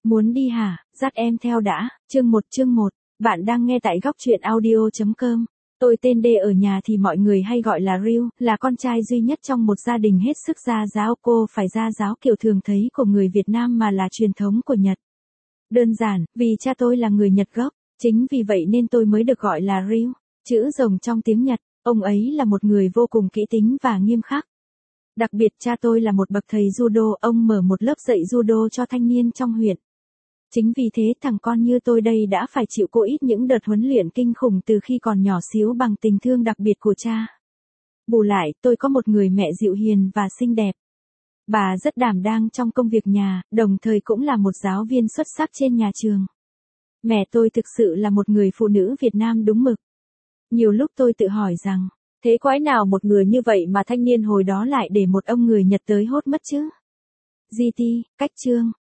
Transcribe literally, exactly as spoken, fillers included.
Muốn đi hả? Dắt em theo đã. Chương một chương một. Bạn đang nghe tại góc truyện audio.com. Tôi tên D, ở nhà thì mọi người hay gọi là Ryu, là con trai duy nhất trong một gia đình hết sức gia giáo. Cô phải gia giáo kiểu thường thấy của người Việt Nam mà là truyền thống của Nhật. Đơn giản, vì cha tôi là người Nhật gốc, chính vì vậy nên tôi mới được gọi là Ryu, chữ rồng trong tiếng Nhật. Ông ấy là một người vô cùng kỹ tính và nghiêm khắc. Đặc biệt cha tôi là một bậc thầy judo, ông mở một lớp dạy judo cho thanh niên trong huyện. Chính vì thế thằng con như tôi đây đã phải chịu cô ít những đợt huấn luyện kinh khủng từ khi còn nhỏ xíu bằng tình thương đặc biệt của cha. Bù lại, tôi có một người mẹ dịu hiền và xinh đẹp. Bà rất đảm đang trong công việc nhà, đồng thời cũng là một giáo viên xuất sắc trên nhà trường. Mẹ tôi thực sự là một người phụ nữ Việt Nam đúng mực. Nhiều lúc tôi tự hỏi rằng, thế quái nào một người như vậy mà thanh niên hồi đó lại để một ông người Nhật tới hốt mất chứ? giê tê, cách chương,